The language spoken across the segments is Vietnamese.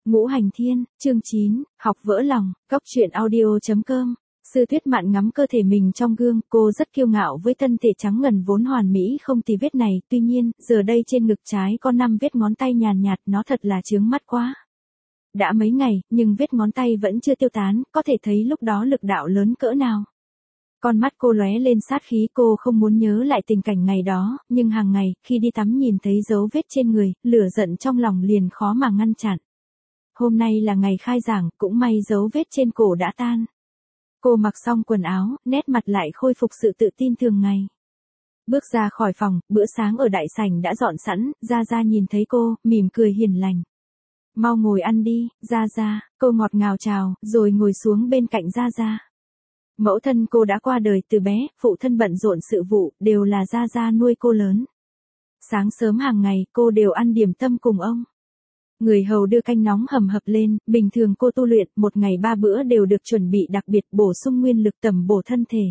Ngũ Hành Thiên, chương 9, học vỡ lòng, góc truyện audio.com. Sư Tuyết Mạn ngắm cơ thể mình trong gương, cô rất kiêu ngạo với thân thể trắng ngần vốn hoàn mỹ không tì vết này, tuy nhiên, giờ đây trên ngực trái có 5 vết ngón tay nhàn nhạt, nó thật là chướng mắt quá. Đã mấy ngày, nhưng vết ngón tay vẫn chưa tiêu tán, có thể thấy lúc đó lực đạo lớn cỡ nào. Con mắt cô lóe lên sát khí, cô không muốn nhớ lại tình cảnh ngày đó, nhưng hàng ngày, khi đi tắm nhìn thấy dấu vết trên người, lửa giận trong lòng liền khó mà ngăn chặn. Hôm nay là ngày khai giảng, cũng may dấu vết trên cổ đã tan. Cô mặc xong quần áo, nét mặt lại khôi phục sự tự tin thường ngày. Bước ra khỏi phòng, bữa sáng ở đại sảnh đã dọn sẵn, Gia Gia nhìn thấy cô, mỉm cười hiền lành. Mau ngồi ăn đi, Gia Gia, cô ngọt ngào chào, rồi ngồi xuống bên cạnh Gia Gia. Mẫu thân cô đã qua đời từ bé, phụ thân bận rộn sự vụ, đều là Gia Gia nuôi cô lớn. Sáng sớm hàng ngày, cô đều ăn điểm tâm cùng ông. Người hầu đưa canh nóng hầm hập lên, bình thường cô tu luyện, một ngày 3 bữa đều được chuẩn bị đặc biệt bổ sung nguyên lực tầm bổ thân thể.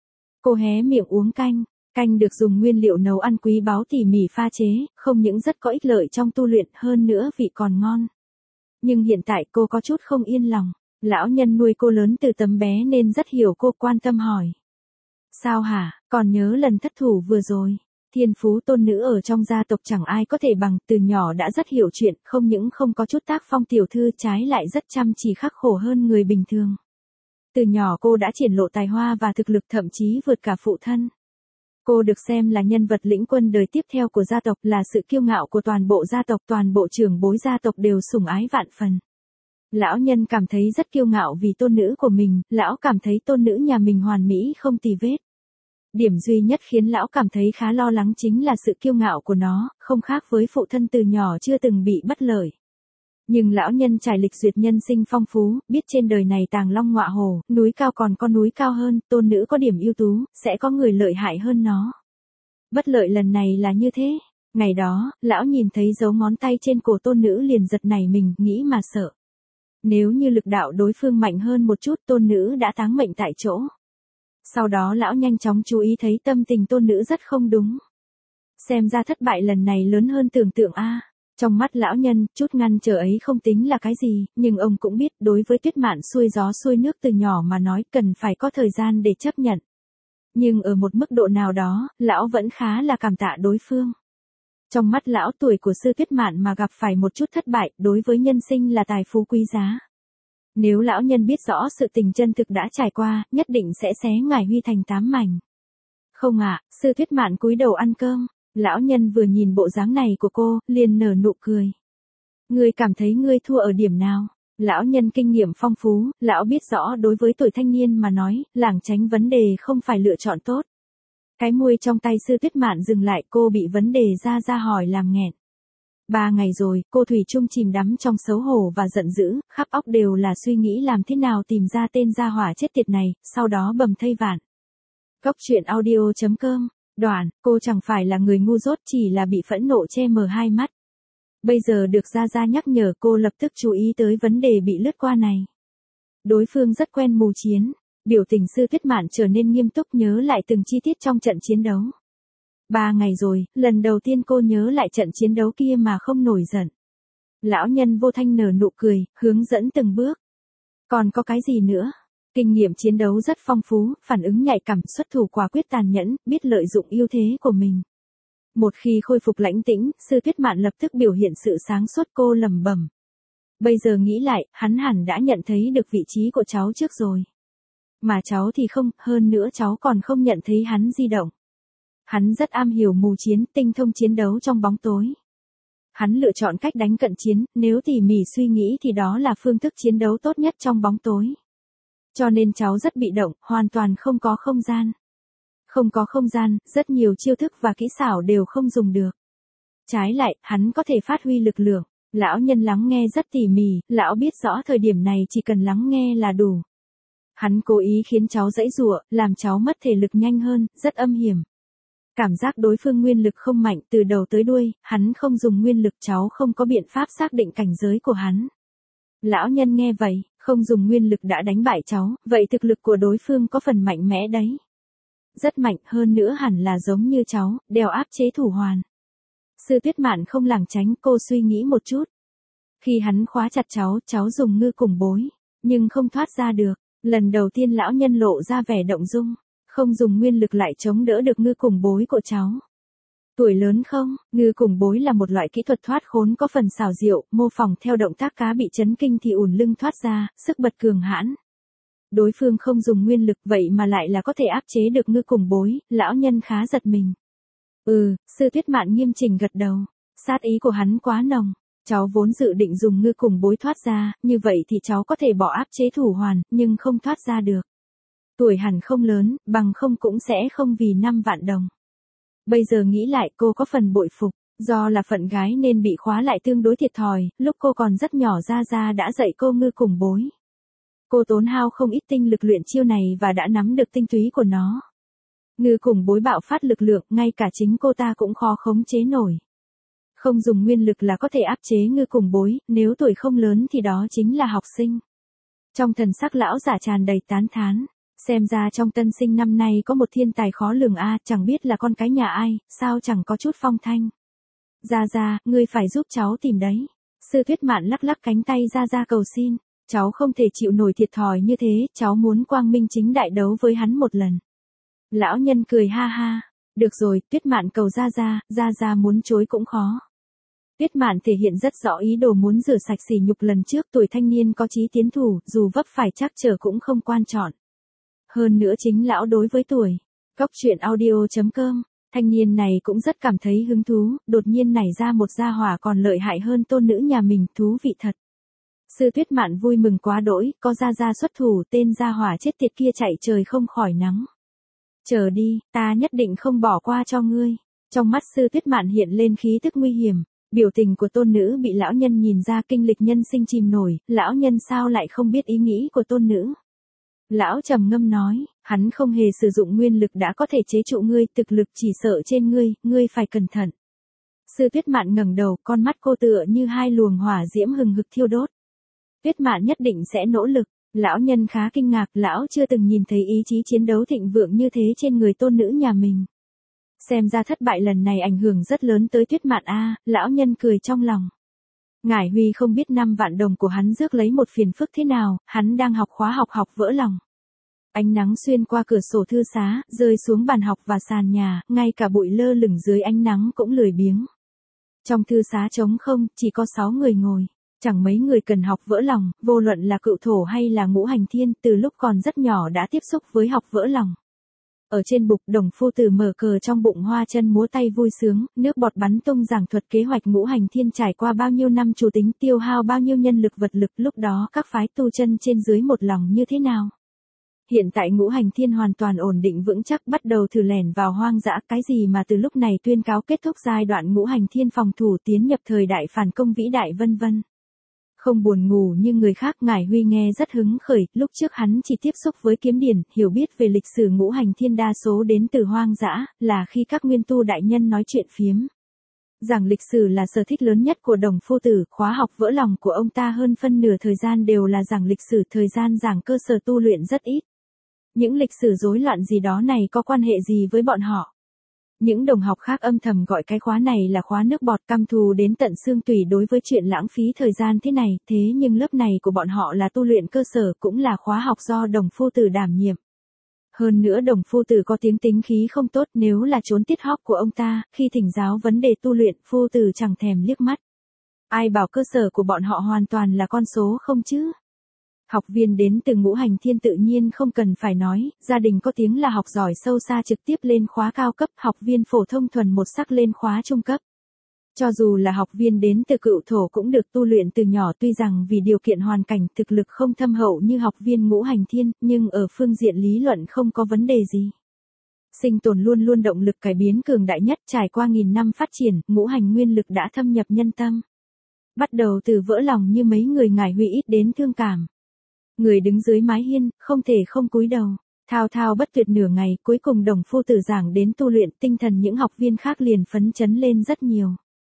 Cô hé miệng uống canh, canh được dùng nguyên liệu nấu ăn quý báu tỉ mỉ pha chế, không những rất có ích lợi trong tu luyện, hơn nữa vị còn ngon. Nhưng hiện tại cô có chút không yên lòng, lão nhân nuôi cô lớn từ tấm bé nên rất hiểu cô, quan tâm hỏi. Sao hả, còn nhớ lần thất thủ vừa rồi? Thiên phú tôn nữ ở trong gia tộc chẳng ai có thể bằng, từ nhỏ đã rất hiểu chuyện, không những không có chút tác phong tiểu thư, trái lại rất chăm chỉ khắc khổ hơn người bình thường. Từ nhỏ cô đã triển lộ tài hoa và thực lực, thậm chí vượt cả phụ thân. Cô được xem là nhân vật lĩnh quân đời tiếp theo của gia tộc, là sự kiêu ngạo của toàn bộ gia tộc, toàn bộ trưởng bối gia tộc đều sủng ái vạn phần. Lão nhân cảm thấy rất kiêu ngạo vì tôn nữ của mình, lão cảm thấy tôn nữ nhà mình hoàn mỹ không tì vết. Điểm duy nhất khiến lão cảm thấy khá lo lắng chính là sự kiêu ngạo của nó, không khác với phụ thân từ nhỏ chưa từng bị bất lợi. Nhưng lão nhân trải lịch duyệt nhân sinh phong phú, biết trên đời này tàng long ngọa hổ, núi cao còn có núi cao hơn, tôn nữ có điểm ưu tú, sẽ có người lợi hại hơn nó. Bất lợi lần này là như thế. Ngày đó, lão nhìn thấy dấu ngón tay trên cổ tôn nữ liền giật nảy mình, nghĩ mà sợ. Nếu như lực đạo đối phương mạnh hơn một chút, tôn nữ đã táng mệnh tại chỗ. Sau đó lão nhanh chóng chú ý thấy tâm tình tôn nữ rất không đúng. Xem ra thất bại lần này lớn hơn tưởng tượng a. Trong mắt lão nhân, chút ngăn trở ấy không tính là cái gì, nhưng ông cũng biết đối với Tuyết Mạn xuôi gió xuôi nước từ nhỏ mà nói, cần phải có thời gian để chấp nhận. Nhưng ở một mức độ nào đó, lão vẫn khá là cảm tạ đối phương. Trong mắt lão, tuổi của sư Tuyết Mạn mà gặp phải một chút thất bại, đối với nhân sinh là tài phú quý giá. Nếu lão nhân biết rõ sự tình chân thực đã trải qua, nhất định sẽ xé ngải huy thành 8 mảnh. Không ạ, sư Tuyết Mạn cúi đầu ăn cơm. Lão nhân vừa nhìn bộ dáng này của cô, liền nở nụ cười. Ngươi cảm thấy ngươi thua ở điểm nào? Lão nhân kinh nghiệm phong phú, lão biết rõ đối với tuổi thanh niên mà nói, lảng tránh vấn đề không phải lựa chọn tốt. Cái môi trong tay sư Tuyết Mạn dừng lại, cô bị vấn đề ra hỏi làm nghẹn. 3 ngày rồi, cô thủy chung chìm đắm trong xấu hổ và giận dữ, khắp óc đều là suy nghĩ làm thế nào tìm ra tên gia hỏa chết tiệt này, sau đó bầm thây vạn. Góc truyện audio.com. Đoạn, cô chẳng phải là người ngu dốt, chỉ là bị phẫn nộ che mờ hai mắt. Bây giờ được Gia Gia nhắc nhở, cô lập tức chú ý tới vấn đề bị lướt qua này. Đối phương rất quen mù chiến, biểu tình sư Tuyết Mạn trở nên nghiêm túc, nhớ lại từng chi tiết trong trận chiến đấu. 3 ngày rồi, lần đầu tiên cô nhớ lại trận chiến đấu kia mà không nổi giận. Lão nhân vô thanh nở nụ cười, hướng dẫn từng bước. Còn có cái gì nữa? Kinh nghiệm chiến đấu rất phong phú, phản ứng nhạy cảm, xuất thủ quả quyết tàn nhẫn, biết lợi dụng ưu thế của mình. Một khi khôi phục lãnh tĩnh, sư Tuyết Mạn lập tức biểu hiện sự sáng suốt, cô lẩm bẩm. Bây giờ nghĩ lại, hắn hẳn đã nhận thấy được vị trí của cháu trước rồi. Mà cháu thì không, hơn nữa cháu còn không nhận thấy hắn di động. Hắn rất am hiểu mù chiến, tinh thông chiến đấu trong bóng tối. Hắn lựa chọn cách đánh cận chiến, nếu tỉ mỉ suy nghĩ thì đó là phương thức chiến đấu tốt nhất trong bóng tối. Cho nên cháu rất bị động, hoàn toàn không có không gian. Không có không gian, rất nhiều chiêu thức và kỹ xảo đều không dùng được. Trái lại, hắn có thể phát huy lực lượng. Lão nhân lắng nghe rất tỉ mỉ, lão biết rõ thời điểm này chỉ cần lắng nghe là đủ. Hắn cố ý khiến cháu giãy giụa, làm cháu mất thể lực nhanh hơn, rất âm hiểm. Cảm giác đối phương nguyên lực không mạnh, từ đầu tới đuôi, hắn không dùng nguyên lực, cháu không có biện pháp xác định cảnh giới của hắn. Lão nhân nghe vậy, không dùng nguyên lực đã đánh bại cháu, vậy thực lực của đối phương có phần mạnh mẽ đấy. Rất mạnh, hơn nữa hẳn là giống như cháu, đeo áp chế thủ hoàn. Sư Tuyết Mạn không lảng tránh, cô suy nghĩ một chút. Khi hắn khóa chặt cháu dùng ngư cùng bối, nhưng không thoát ra được. Lần đầu tiên lão nhân lộ ra vẻ động dung, không dùng nguyên lực lại chống đỡ được ngư cùng bối của cháu. Tuổi lớn không, ngư cùng bối là một loại kỹ thuật thoát khốn có phần xảo diệu, mô phỏng theo động tác cá bị chấn kinh thì ùn lưng thoát ra, sức bật cường hãn. Đối phương không dùng nguyên lực vậy mà lại là có thể áp chế được ngư cùng bối, lão nhân khá giật mình. Sư Tuyết Mạn nghiêm chỉnh gật đầu, sát ý của hắn quá nồng. Cháu vốn dự định dùng ngư cùng bối thoát ra, như vậy thì cháu có thể bỏ áp chế thủ hoàn, nhưng không thoát ra được. Tuổi hẳn không lớn, bằng không cũng sẽ không vì 5 vạn đồng. Bây giờ nghĩ lại cô có phần bội phục, do là phận gái nên bị khóa lại tương đối thiệt thòi, lúc cô còn rất nhỏ Gia đã dạy cô ngư cùng bối. Cô tốn hao không ít tinh lực luyện chiêu này và đã nắm được tinh túy của nó. Ngư cùng bối bạo phát lực lượng, ngay cả chính cô ta cũng khó khống chế nổi. Không dùng nguyên lực là có thể áp chế ngư cùng bối, nếu tuổi không lớn thì đó chính là học sinh. Trong thần sắc lão giả tràn đầy tán thán, xem ra trong tân sinh năm nay có một thiên tài khó lường chẳng biết là con cái nhà ai, sao chẳng có chút phong thanh. Gia, ngươi phải giúp cháu tìm đấy. Sư Tuyết Mạn lắc lắc cánh tay Gia cầu xin, cháu không thể chịu nổi thiệt thòi như thế, cháu muốn quang minh chính đại đấu với hắn một lần. Lão nhân cười ha ha, được rồi, Tuyết Mạn cầu Gia muốn chối cũng khó. Tuyết Mạn thể hiện rất rõ ý đồ muốn rửa sạch sỉ nhục lần trước, tuổi thanh niên có chí tiến thủ, dù vấp phải trắc trở cũng không quan trọng. Hơn nữa chính lão đối với tuổi. Cóc truyện audio.com, thanh niên này cũng rất cảm thấy hứng thú, đột nhiên nảy ra một gia hỏa còn lợi hại hơn tôn nữ nhà mình, thú vị thật. Sư Tuyết Mạn vui mừng quá đỗi, có Gia xuất thủ, tên gia hỏa chết tiệt kia chạy trời không khỏi nắng. Chờ đi, ta nhất định không bỏ qua cho ngươi. Trong mắt Sư Tuyết Mạn hiện lên khí tức nguy hiểm. Biểu tình của tôn nữ bị lão nhân nhìn ra kinh lịch nhân sinh chìm nổi, lão nhân sao lại không biết ý nghĩ của tôn nữ. Lão trầm ngâm nói, hắn không hề sử dụng nguyên lực đã có thể chế trụ ngươi, thực lực chỉ sợ trên ngươi phải cẩn thận. Sư Tuyết Mạn ngẩng đầu, con mắt cô tựa như hai luồng hỏa diễm hừng hực thiêu đốt. Tuyết Mạn nhất định sẽ nỗ lực. Lão nhân khá kinh ngạc, lão chưa từng nhìn thấy ý chí chiến đấu thịnh vượng như thế trên người tôn nữ nhà mình. Xem ra thất bại lần này ảnh hưởng rất lớn tới Tuyết Mạn lão nhân cười trong lòng. Ngải Huy không biết 5 vạn đồng của hắn rước lấy một phiền phức thế nào, hắn đang học khóa học vỡ lòng. Ánh nắng xuyên qua cửa sổ thư xá, rơi xuống bàn học và sàn nhà, ngay cả bụi lơ lửng dưới ánh nắng cũng lười biếng. Trong thư xá trống không, chỉ có 6 người ngồi. Chẳng mấy người cần học vỡ lòng, vô luận là cựu thổ hay là ngũ hành thiên, từ lúc còn rất nhỏ đã tiếp xúc với học vỡ lòng. Ở trên bục, Đồng Phu Tử mở cờ trong bụng hoa chân múa tay vui sướng, nước bọt bắn tung giảng thuật kế hoạch ngũ hành thiên trải qua bao nhiêu năm chủ tính tiêu hao bao nhiêu nhân lực vật lực, lúc đó các phái tu chân trên dưới một lòng như thế nào. Hiện tại ngũ hành thiên hoàn toàn ổn định vững chắc, bắt đầu thử lẻn vào hoang dã, cái gì mà từ lúc này tuyên cáo kết thúc giai đoạn ngũ hành thiên phòng thủ tiến nhập thời đại phản công vĩ đại vân vân. Không buồn ngủ như người khác, Ngải Huy nghe rất hứng khởi, lúc trước hắn chỉ tiếp xúc với kiếm điển, hiểu biết về lịch sử ngũ hành thiên đa số đến từ hoang dã, là khi các nguyên tu đại nhân nói chuyện phiếm. Giảng lịch sử là sở thích lớn nhất của Đồng Phu Tử, khóa học vỡ lòng của ông ta hơn phân nửa thời gian đều là giảng lịch sử, thời gian giảng cơ sở tu luyện rất ít. Những lịch sử rối loạn gì đó này có quan hệ gì với bọn họ? Những đồng học khác âm thầm gọi cái khóa này là khóa nước bọt, căm thù đến tận xương tủy đối với chuyện lãng phí thời gian thế này, thế nhưng lớp này của bọn họ là tu luyện cơ sở, cũng là khóa học do Đồng Phu Tử đảm nhiệm. Hơn nữa Đồng Phu Tử có tiếng tính khí không tốt, nếu là trốn tiết học của ông ta, khi thỉnh giáo vấn đề tu luyện, Phu Tử chẳng thèm liếc mắt. Ai bảo cơ sở của bọn họ hoàn toàn là con số không chứ? Học viên đến từ ngũ hành thiên tự nhiên không cần phải nói, gia đình có tiếng là học giỏi sâu xa trực tiếp lên khóa cao cấp, học viên phổ thông thuần một sắc lên khóa trung cấp. Cho dù là học viên đến từ cựu thổ cũng được tu luyện từ nhỏ, tuy rằng vì điều kiện hoàn cảnh thực lực không thâm hậu như học viên ngũ hành thiên, nhưng ở phương diện lý luận không có vấn đề gì. Sinh tồn luôn luôn động lực cải biến cường đại nhất, trải qua nghìn năm phát triển, ngũ hành nguyên lực đã thâm nhập nhân tâm. Bắt đầu từ vỡ lòng như mấy người Ngải Huy ít đến thương cảm. Người đứng dưới mái hiên, không thể không cúi đầu. Thao thao bất tuyệt nửa ngày, cuối cùng Đồng Phu Tử giảng đến tu luyện, tinh thần những học viên khác liền phấn chấn lên rất nhiều.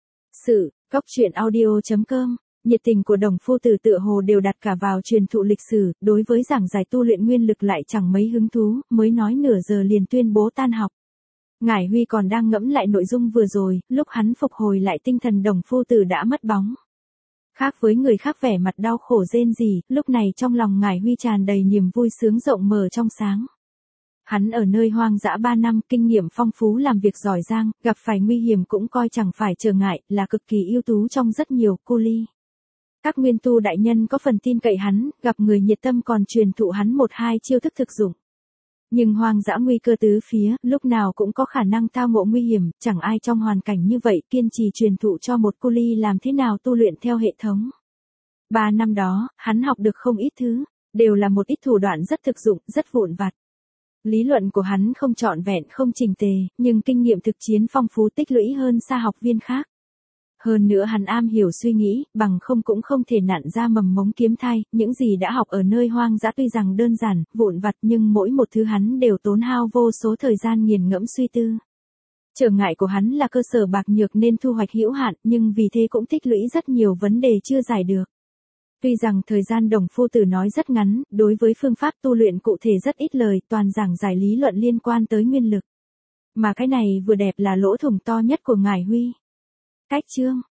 Cóc truyện audio.com, nhiệt tình của Đồng Phu Tử tựa hồ đều đặt cả vào truyền thụ lịch sử, đối với giảng giải tu luyện nguyên lực lại chẳng mấy hứng thú, mới nói nửa giờ liền tuyên bố tan học. Ngải Huy còn đang ngẫm lại nội dung vừa rồi, lúc hắn phục hồi lại tinh thần Đồng Phu Tử đã mất bóng. Khác với người khác vẻ mặt đau khổ rên rỉ, lúc này trong lòng Ngải Huy tràn đầy niềm vui sướng rộng mở trong sáng. Hắn ở nơi hoang dã 3 năm, kinh nghiệm phong phú, làm việc giỏi giang, gặp phải nguy hiểm cũng coi chẳng phải trở ngại, là cực kỳ ưu tú trong rất nhiều cu ly. Các nguyên tu đại nhân có phần tin cậy hắn, gặp người nhiệt tâm còn truyền thụ hắn 1-2 chiêu thức thực dụng. Nhưng hoang dã nguy cơ tứ phía, lúc nào cũng có khả năng tao ngộ nguy hiểm, chẳng ai trong hoàn cảnh như vậy kiên trì truyền thụ cho một cu ly làm thế nào tu luyện theo hệ thống. 3 năm đó, hắn học được không ít thứ, đều là một ít thủ đoạn rất thực dụng, rất vụn vặt. Lý luận của hắn không trọn vẹn, không chỉnh tề, nhưng kinh nghiệm thực chiến phong phú tích lũy hơn xa học viên khác. Hơn nữa hắn am hiểu suy nghĩ, bằng không cũng không thể nặn ra mầm mống kiếm thai, những gì đã học ở nơi hoang dã tuy rằng đơn giản, vụn vặt nhưng mỗi một thứ hắn đều tốn hao vô số thời gian nghiền ngẫm suy tư. Trở ngại của hắn là cơ sở bạc nhược nên thu hoạch hữu hạn, nhưng vì thế cũng tích lũy rất nhiều vấn đề chưa giải được. Tuy rằng thời gian Đồng Phu Tử nói rất ngắn, đối với phương pháp tu luyện cụ thể rất ít lời, toàn giảng giải lý luận liên quan tới nguyên lực. Mà cái này vừa đẹp là lỗ thủng to nhất của Ngải Huy. Cách chương